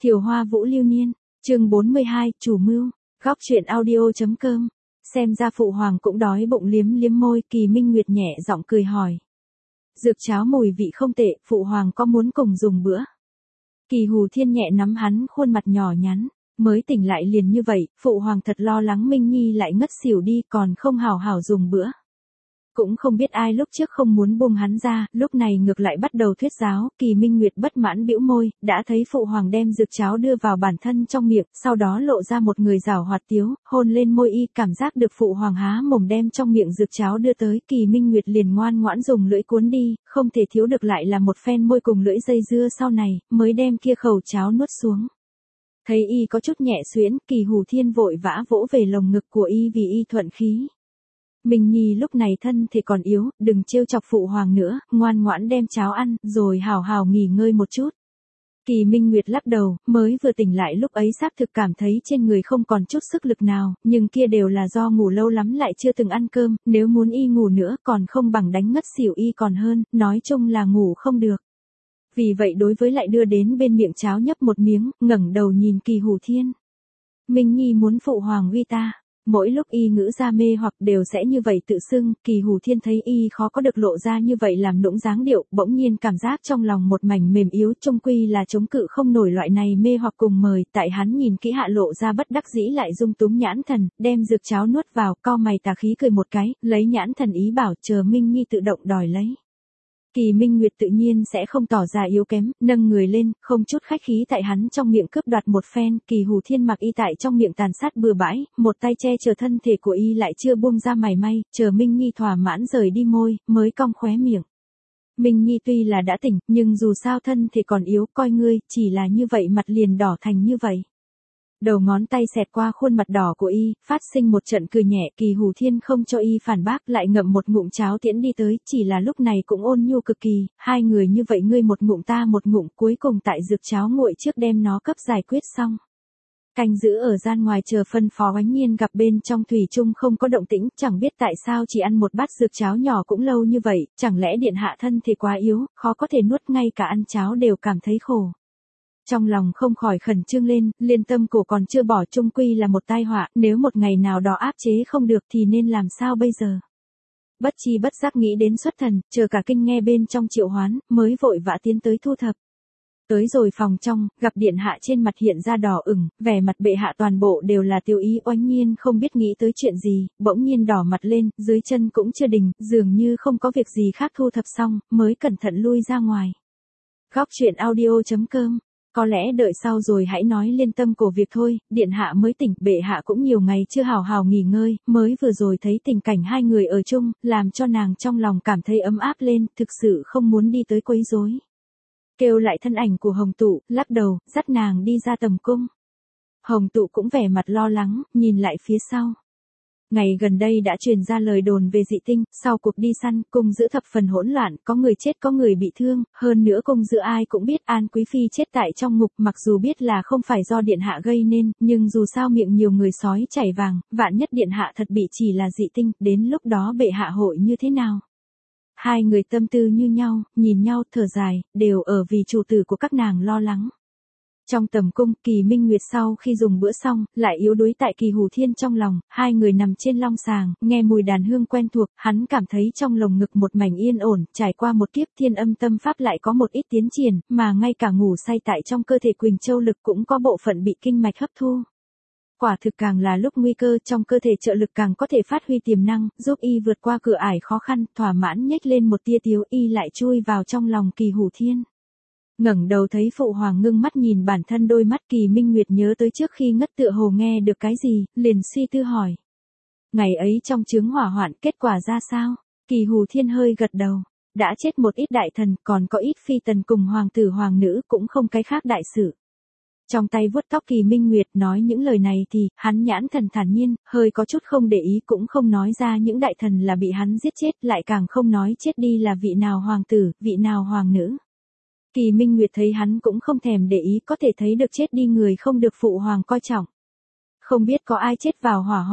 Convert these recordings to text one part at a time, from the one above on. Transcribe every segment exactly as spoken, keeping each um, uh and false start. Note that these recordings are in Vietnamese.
Thiều Hoa Vũ Lưu Niên, chương bốn mươi hai, chủ mưu, góc truyện audio.com. Xem ra phụ hoàng cũng đói bụng, liếm liếm môi, Kỳ Minh Nguyệt nhẹ giọng cười hỏi. Dược cháo mùi vị không tệ, phụ hoàng có muốn cùng dùng bữa? Kỳ Hù Thiên nhẹ nắm hắn khuôn mặt nhỏ nhắn, mới tỉnh lại liền như vậy, phụ hoàng thật lo lắng Minh Nhi lại ngất xỉu đi còn không hào hào dùng bữa. Cũng không biết ai lúc trước không muốn buông hắn ra, lúc này ngược lại bắt đầu thuyết giáo, Kỳ Minh Nguyệt bất mãn bĩu môi, đã thấy phụ hoàng đem dược cháo đưa vào bản thân trong miệng, sau đó lộ ra một người giảo hoạt tiếu, hôn lên môi y, cảm giác được phụ hoàng há mồm đem trong miệng dược cháo đưa tới, Kỳ Minh Nguyệt liền ngoan ngoãn dùng lưỡi cuốn đi, không thể thiếu được lại là một phen môi cùng lưỡi dây dưa sau này, mới đem kia khẩu cháo nuốt xuống. Thấy y có chút nhẹ xuyễn, Kỳ Hù Thiên vội vã vỗ về lồng ngực của y vì y thuận khí. Minh Nhi lúc này thân thì còn yếu, đừng trêu chọc phụ hoàng nữa, ngoan ngoãn đem cháo ăn, rồi hào hào nghỉ ngơi một chút. Kỳ Minh Nguyệt lắc đầu, mới vừa tỉnh lại lúc ấy xác thực cảm thấy trên người không còn chút sức lực nào, nhưng kia đều là do ngủ lâu lắm lại chưa từng ăn cơm, nếu muốn y ngủ nữa còn không bằng đánh ngất xỉu y còn hơn, nói chung là ngủ không được. Vì vậy đối với lại đưa đến bên miệng cháo nhấp một miếng, ngẩng đầu nhìn Kỳ Hù Thiên. Minh Nhi muốn phụ hoàng uy ta. Mỗi lúc y ngữ ra mê hoặc đều sẽ như vậy tự xưng, Kỳ Hù Thiên thấy y khó có được lộ ra như vậy làm nũng dáng điệu, bỗng nhiên cảm giác trong lòng một mảnh mềm yếu, chung quy là chống cự không nổi loại này mê hoặc cùng mời, tại hắn nhìn kỹ hạ lộ ra bất đắc dĩ lại dung túng nhãn thần, đem dược cháo nuốt vào, cau mày tà khí cười một cái, lấy nhãn thần ý bảo chờ Minh Nhi tự động đòi lấy. Kỳ Minh Nguyệt tự nhiên sẽ không tỏ ra yếu kém, nâng người lên, không chút khách khí tại hắn trong miệng cướp đoạt một phen, Kỳ Hù Thiên mặc y tại trong miệng tàn sát bừa bãi, một tay che chở thân thể của y lại chưa buông ra mảy may, chờ Minh Nhi thỏa mãn rời đi môi, mới cong khóe miệng. Minh Nhi tuy là đã tỉnh, nhưng dù sao thân thể còn yếu, coi ngươi, chỉ là như vậy mặt liền đỏ thành như vậy. Đầu ngón tay xẹt qua khuôn mặt đỏ của y, phát sinh một trận cười nhẹ, Kỳ Hù Thiên không cho y phản bác, lại ngậm một ngụm cháo tiễn đi tới, chỉ là lúc này cũng ôn nhu cực kỳ, hai người như vậy ngươi một ngụm ta một ngụm, cuối cùng tại dược cháo nguội trước đem nó cấp giải quyết xong. Canh giữ ở gian ngoài chờ phân phó Oánh Nhiên gặp bên trong thủy chung không có động tĩnh, chẳng biết tại sao chỉ ăn một bát dược cháo nhỏ cũng lâu như vậy, chẳng lẽ điện hạ thân thì quá yếu, khó có thể nuốt, ngay cả ăn cháo đều cảm thấy khổ. Trong lòng không khỏi khẩn trương lên, liên tâm cổ còn chưa bỏ, chung quy là một tai họa, nếu một ngày nào đó áp chế không được thì nên làm sao bây giờ. Bất chi bất giác nghĩ đến xuất thần, chờ cả kinh nghe bên trong triệu hoán, mới vội vã tiến tới thu thập. Tới rồi phòng trong, gặp điện hạ trên mặt hiện ra đỏ ửng, vẻ mặt bệ hạ toàn bộ đều là tiêu ý, Oánh Nhiên không biết nghĩ tới chuyện gì, bỗng nhiên đỏ mặt lên, dưới chân cũng chưa đình, dường như không có việc gì khác, thu thập xong, mới cẩn thận lui ra ngoài. Góc truyện audio.com. Có lẽ đợi sau rồi hãy nói, liên tâm cổ việc thôi, điện hạ mới tỉnh, bệ hạ cũng nhiều ngày chưa hào hào nghỉ ngơi, mới vừa rồi thấy tình cảnh hai người ở chung, làm cho nàng trong lòng cảm thấy ấm áp lên, thực sự không muốn đi tới quấy rối. Kêu lại thân ảnh của Hồng Tụ, lắc đầu, dắt nàng đi ra tầm cung. Hồng Tụ cũng vẻ mặt lo lắng, nhìn lại phía sau. Ngày gần đây đã truyền ra lời đồn về dị tinh, sau cuộc đi săn, cung giữ thập phần hỗn loạn, có người chết có người bị thương, hơn nữa cung giữ ai cũng biết An Quý Phi chết tại trong ngục, mặc dù biết là không phải do điện hạ gây nên, nhưng dù sao miệng nhiều người sói chảy vàng, vạn nhất điện hạ thật bị chỉ là dị tinh, đến lúc đó bệ hạ hội như thế nào? Hai người tâm tư như nhau, nhìn nhau thở dài, đều ở vì chủ tử của các nàng lo lắng. Trong tầm cung, Kỳ Minh Nguyệt sau khi dùng bữa xong, lại yếu đuối tại Kỳ Hù Thiên trong lòng, hai người nằm trên long sàng, nghe mùi đàn hương quen thuộc, hắn cảm thấy trong lồng ngực một mảnh yên ổn, trải qua một kiếp thiên âm tâm pháp lại có một ít tiến triển, mà ngay cả ngủ say tại trong cơ thể Quỳnh Châu lực cũng có bộ phận bị kinh mạch hấp thu. Quả thực càng là lúc nguy cơ, trong cơ thể trợ lực càng có thể phát huy tiềm năng, giúp y vượt qua cửa ải khó khăn, thỏa mãn nhếch lên một tia tiếu, y lại chui vào trong lòng Kỳ Hù Thiên. Ngẩng đầu thấy phụ hoàng ngưng mắt nhìn bản thân, đôi mắt Kỳ Minh Nguyệt nhớ tới trước khi ngất tựa hồ nghe được cái gì, liền suy tư hỏi. Ngày ấy trong chướng hỏa hoạn, kết quả ra sao? Kỳ Hù Thiên hơi gật đầu. Đã chết một ít đại thần, còn có ít phi tần cùng hoàng tử hoàng nữ, cũng không cái khác đại sự. Trong tay vuốt tóc Kỳ Minh Nguyệt nói những lời này thì, hắn nhãn thần thản nhiên, hơi có chút không để ý, cũng không nói ra những đại thần là bị hắn giết chết, lại càng không nói chết đi là vị nào hoàng tử, vị nào hoàng nữ. Kỳ Minh Nguyệt thấy hắn cũng không thèm để ý, có thể thấy được chết đi người không được phụ hoàng coi trọng. Không biết có ai chết vào hỏa hoạn,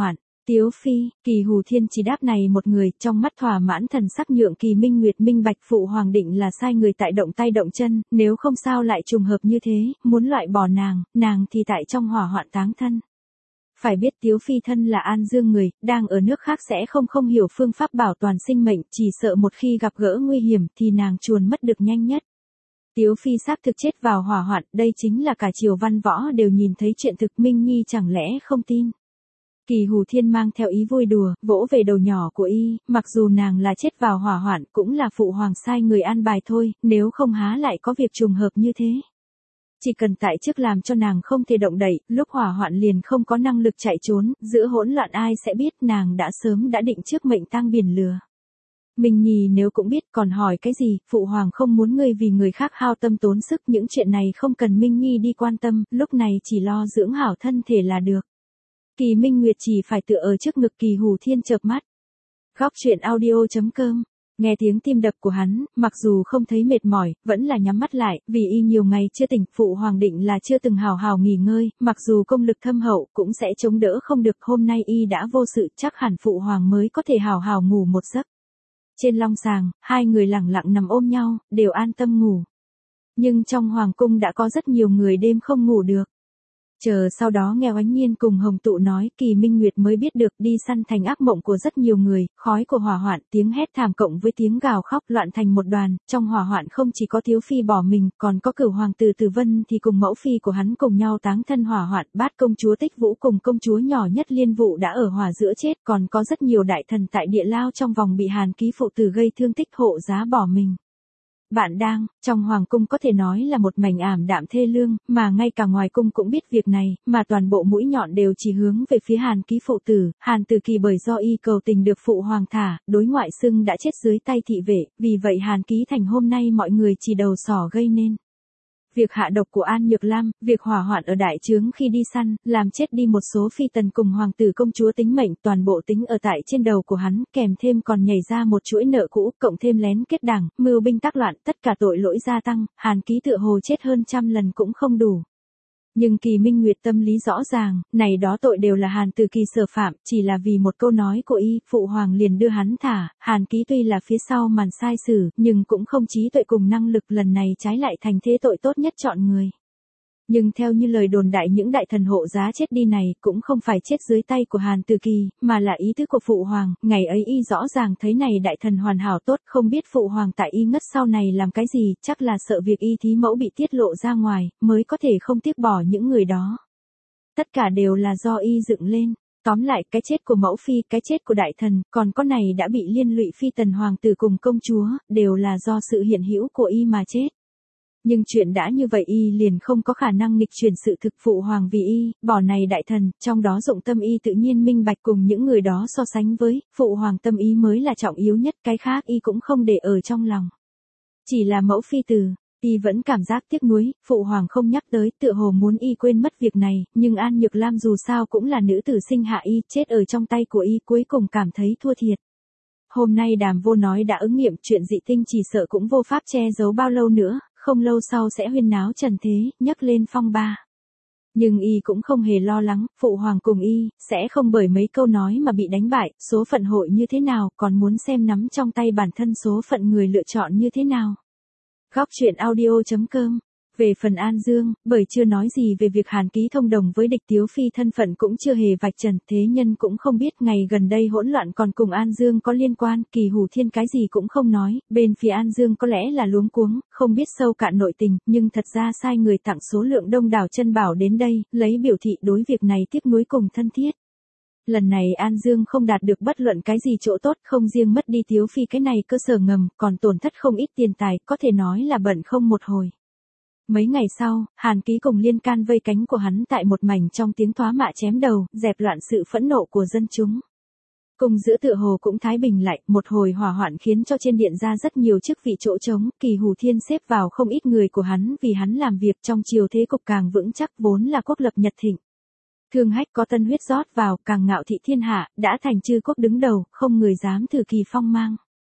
Tiếu Phi, Kỳ Hù Thiên chỉ đáp này một người, trong mắt thỏa mãn thần sắc nhượng Kỳ Minh Nguyệt minh bạch phụ hoàng định là sai người tại động tay động chân, nếu không sao lại trùng hợp như thế, muốn loại bỏ nàng, nàng thì tại trong hỏa hoạn táng thân. Phải biết Tiếu Phi thân là An Dương người, đang ở nước khác sẽ không không hiểu phương pháp bảo toàn sinh mệnh, chỉ sợ một khi gặp gỡ nguy hiểm thì nàng chuồn mất được nhanh nhất. Tiếu Phi xác thực chết vào hỏa hoạn, đây chính là cả triều văn võ đều nhìn thấy chuyện thực, Minh Nhi chẳng lẽ không tin. Kỳ Hù Thiên mang theo ý vui đùa, vỗ về đầu nhỏ của y, mặc dù nàng là chết vào hỏa hoạn cũng là phụ hoàng sai người an bài thôi, nếu không há lại có việc trùng hợp như thế. Chỉ cần tại trước làm cho nàng không thể động đậy, lúc hỏa hoạn liền không có năng lực chạy trốn, giữa hỗn loạn ai sẽ biết nàng đã sớm đã định trước mệnh tang biển lửa. Minh Nhi nếu cũng biết còn hỏi cái gì, phụ hoàng không muốn ngươi vì người khác hao tâm tốn sức, những chuyện này không cần Minh Nhi đi quan tâm, lúc này chỉ lo dưỡng hảo thân thể là được. Kỳ Minh Nguyệt chỉ phải tựa ở trước ngực Kỳ Hù Thiên chợp mắt. Góc truyện audio chấm com. Nghe tiếng tim đập của hắn, mặc dù không thấy mệt mỏi, vẫn là nhắm mắt lại, vì y nhiều ngày chưa tỉnh, phụ hoàng định là chưa từng hào hào nghỉ ngơi, mặc dù công lực thâm hậu cũng sẽ chống đỡ không được, hôm nay y đã vô sự, chắc hẳn phụ hoàng mới có thể hào hào ngủ một giấc. Trên long sàng, hai người lặng lặng nằm ôm nhau, đều an tâm ngủ. Nhưng trong hoàng cung đã có rất nhiều người đêm không ngủ được. Chờ sau đó nghe Oánh Nhiên cùng Hồng Tụ nói, Kỳ Minh Nguyệt mới biết được đi săn thành ác mộng của rất nhiều người, khói của hỏa hoạn, tiếng hét thảm cộng với tiếng gào khóc loạn thành một đoàn, trong hỏa hoạn không chỉ có Tiếu Phi bỏ mình, còn có Cửu hoàng tử Tử Vân thì cùng mẫu phi của hắn cùng nhau táng thân hỏa hoạn, Bát công chúa Tích Vũ cùng công chúa nhỏ nhất Liên Vụ đã ở hỏa giữa chết, còn có rất nhiều đại thần tại địa lao trong vòng bị Hàn Ký phụ tử gây thương tích hộ giá bỏ mình. Bạn đang, trong hoàng cung có thể nói là một mảnh ảm đạm thê lương, mà ngay cả ngoài cung cũng biết việc này, mà toàn bộ mũi nhọn đều chỉ hướng về phía Hàn Ký phụ tử, Hàn Tử Kỳ bởi do y cầu tình được phụ hoàng thả, đối ngoại xưng đã chết dưới tay thị vệ, vì vậy Hàn Ký thành hôm nay mọi người chỉ đầu sỏ gây nên. Việc hạ độc của An Nhược Lam, việc hỏa hoạn ở đại trướng khi đi săn, làm chết đi một số phi tần cùng hoàng tử công chúa tính mệnh, toàn bộ tính ở tại trên đầu của hắn, kèm thêm còn nhảy ra một chuỗi nợ cũ, cộng thêm lén kết đảng, mưu binh tác loạn, tất cả tội lỗi gia tăng, Hàn Ký tựa hồ chết hơn trăm lần cũng không đủ. Nhưng Kỳ Minh Nguyệt tâm lý rõ ràng, này đó tội đều là Hàn Tử Kỳ sở phạm, chỉ là vì một câu nói của y, phụ hoàng liền đưa hắn thả, Hàn Ký tuy là phía sau màn sai xử, nhưng cũng không trí tuệ cùng năng lực, lần này trái lại thành thế tội tốt nhất chọn người. Nhưng theo như lời đồn đại những đại thần hộ giá chết đi này cũng không phải chết dưới tay của Hàn Tử Kỳ, mà là ý tứ của phụ hoàng, ngày ấy y rõ ràng thấy này đại thần hoàn hảo tốt, không biết phụ hoàng tại y ngất sau này làm cái gì, chắc là sợ việc y thí mẫu bị tiết lộ ra ngoài, mới có thể không tiếc bỏ những người đó. Tất cả đều là do y dựng lên. Tóm lại, cái chết của mẫu phi, cái chết của đại thần, còn có này đã bị liên lụy phi tần hoàng tử cùng công chúa, đều là do sự hiện hữu của y mà chết. Nhưng chuyện đã như vậy y liền không có khả năng nghịch chuyển sự thực, phụ hoàng vì y, bỏ này đại thần, trong đó dụng tâm y tự nhiên minh bạch, cùng những người đó so sánh với, phụ hoàng tâm ý mới là trọng yếu nhất, cái khác y cũng không để ở trong lòng. Chỉ là mẫu phi từ, y vẫn cảm giác tiếc nuối, phụ hoàng không nhắc tới, tựa hồ muốn y quên mất việc này, nhưng An Nhược Lam dù sao cũng là nữ tử sinh hạ y, chết ở trong tay của y, cuối cùng cảm thấy thua thiệt. Hôm nay Đàm Vô nói đã ứng nghiệm, chuyện dị tinh chỉ sợ cũng vô pháp che giấu bao lâu nữa, không lâu sau sẽ huyên náo trần thế, nhấc lên phong ba. Nhưng y cũng không hề lo lắng, phụ hoàng cùng y, sẽ không bởi mấy câu nói mà bị đánh bại, số phận hội như thế nào, còn muốn xem nắm trong tay bản thân số phận người lựa chọn như thế nào. Góc truyện audio chấm com. Về phần An Dương, bởi chưa nói gì về việc Hàn Ký thông đồng với địch Tiếu Phi, thân phận cũng chưa hề vạch trần, thế nhân cũng không biết ngày gần đây hỗn loạn còn cùng An Dương có liên quan, Kỳ Hù Thiên cái gì cũng không nói, bên phía An Dương có lẽ là luống cuống, không biết sâu cạn nội tình, nhưng thật ra sai người tặng số lượng đông đảo chân bảo đến đây, lấy biểu thị đối việc này tiếc nuối cùng thân thiết. Lần này An Dương không đạt được bất luận cái gì chỗ tốt, không riêng mất đi Tiếu Phi cái này cơ sở ngầm, còn tổn thất không ít tiền tài, có thể nói là bận không một hồi. Mấy ngày sau, Hàn Ký cùng Liên Can vây cánh của hắn tại một mảnh trong tiếng thoá mạ chém đầu, dẹp loạn sự phẫn nộ của dân chúng. Cùng giữa tựa hồ cũng thái bình lại, một hồi hỏa hoạn khiến cho trên điện ra rất nhiều chức vị chỗ trống, Kỳ Hù Thiên xếp vào không ít người của hắn vì hắn làm việc trong triều thế cục càng vững chắc, vốn là quốc lập nhật thịnh. Thương Hách có tân huyết rót vào, càng ngạo thị thiên hạ, đã thành chư quốc đứng đầu, không người dám thử kỳ phong mang.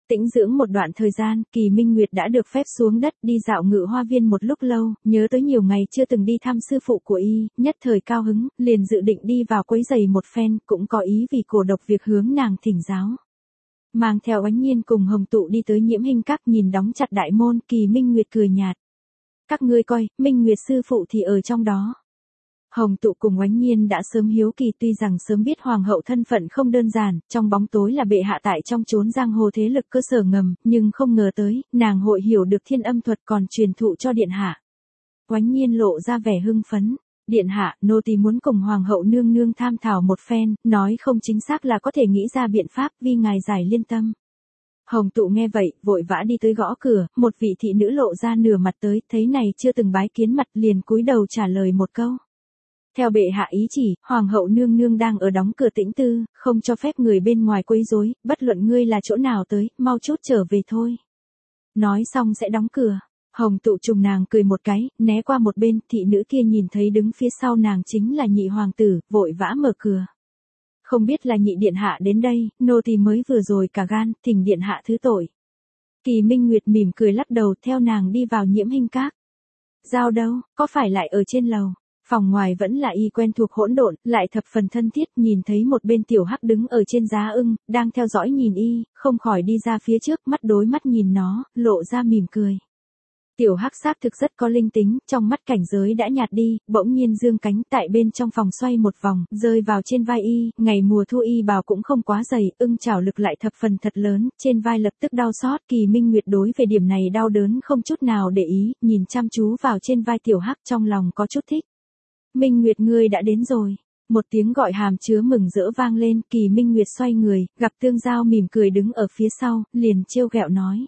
Tĩnh dưỡng một đoạn thời gian, Kỳ Minh Nguyệt đã được phép xuống đất đi dạo Ngự Hoa Viên một lúc lâu, nhớ tới nhiều ngày chưa từng đi thăm sư phụ của y, nhất thời cao hứng, liền dự định đi vào quấy giày một phen, cũng có ý vì cổ độc việc hướng nàng thỉnh giáo. Mang theo Oánh Nhiên cùng Hồng Tụ đi tới Nhiễm Hinh Các, nhìn đóng chặt đại môn, Kỳ Minh Nguyệt cười nhạt. Các ngươi coi, Minh Nguyệt sư phụ thì ở trong đó. Hồng Tụ cùng Oánh Nhiên đã sớm hiếu kỳ, tuy rằng sớm biết hoàng hậu thân phận không đơn giản, trong bóng tối là bệ hạ tại trong chốn giang hồ thế lực cơ sở ngầm, nhưng không ngờ tới, nàng hội hiểu được thiên âm thuật còn truyền thụ cho điện hạ. Oánh Nhiên lộ ra vẻ hưng phấn. Điện hạ, nô tỳ muốn cùng hoàng hậu nương nương tham thảo một phen, nói không chính xác là có thể nghĩ ra biện pháp, vì ngài giải liên tâm. Hồng Tụ nghe vậy, vội vã đi tới gõ cửa, một vị thị nữ lộ ra nửa mặt tới, thấy này chưa từng bái kiến mặt, liền cúi đầu trả lời một câu. Theo bệ hạ ý chỉ, hoàng hậu nương nương đang ở đóng cửa tĩnh tư, không cho phép người bên ngoài quấy rối, bất luận ngươi là chỗ nào tới, mau chút trở về thôi. Nói xong sẽ đóng cửa. Hồng Tụ trùng nàng cười một cái, né qua một bên, thị nữ kia nhìn thấy đứng phía sau nàng chính là nhị hoàng tử, vội vã mở cửa. Không biết là nhị điện hạ đến đây, nô tỳ mới vừa rồi cả gan, thỉnh điện hạ thứ tội. Kỳ Minh Nguyệt mỉm cười lắc đầu, theo nàng đi vào Nhiễm Hinh Các. Giao đâu, có phải lại ở trên lầu? Phòng ngoài vẫn là y quen thuộc hỗn độn, lại thập phần thân thiết, nhìn thấy một bên tiểu hắc đứng ở trên giá ưng, đang theo dõi nhìn y, không khỏi đi ra phía trước, mắt đối mắt nhìn nó, lộ ra mỉm cười. Tiểu hắc xác thực rất có linh tính, trong mắt cảnh giới đã nhạt đi, bỗng nhiên dương cánh tại bên trong phòng xoay một vòng, rơi vào trên vai y, ngày mùa thu y bào cũng không quá dày, ưng chảo lực lại thập phần thật lớn, trên vai lập tức đau xót. Kỳ Minh Nguyệt đối về điểm này đau đớn không chút nào để ý, nhìn chăm chú vào trên vai tiểu hắc, trong lòng có chút thích. Minh Nguyệt, ngươi đã đến rồi. Một tiếng gọi hàm chứa mừng rỡ vang lên, Kỳ Minh Nguyệt xoay người, gặp Tương Giao mỉm cười đứng ở phía sau, liền trêu ghẹo nói.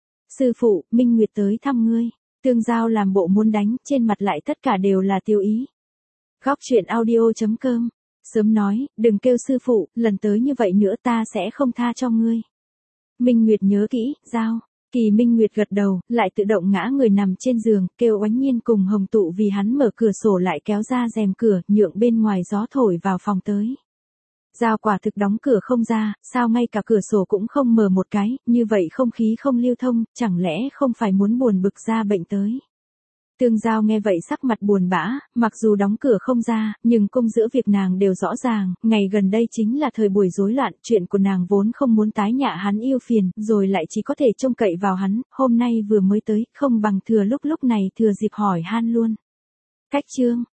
Sư phụ, Minh Nguyệt tới thăm ngươi. Tương Giao làm bộ muốn đánh, trên mặt lại tất cả đều là tiêu ý. Góc truyện audio chấm com. Sớm nói, đừng kêu sư phụ, lần tới như vậy nữa ta sẽ không tha cho ngươi. Minh Nguyệt nhớ kỹ, Giao. Kỳ Minh Nguyệt gật đầu, lại tự động ngã người nằm trên giường, kêu Oánh Nhiên cùng Hồng Tụ vì hắn mở cửa sổ lại kéo ra rèm cửa, nhượng bên ngoài gió thổi vào phòng tới. Giao quả thực đóng cửa không ra, sao ngay cả cửa sổ cũng không mở một cái, như vậy không khí không lưu thông, chẳng lẽ không phải muốn buồn bực ra bệnh tới. Tương Giao nghe vậy sắc mặt buồn bã, mặc dù đóng cửa không ra, nhưng cung giữa việc nàng đều rõ ràng, ngày gần đây chính là thời buổi rối loạn, chuyện của nàng vốn không muốn tái nhạ hắn yêu phiền, rồi lại chỉ có thể trông cậy vào hắn, hôm nay vừa mới tới, không bằng thừa lúc lúc này thừa dịp hỏi han luôn. Cách chương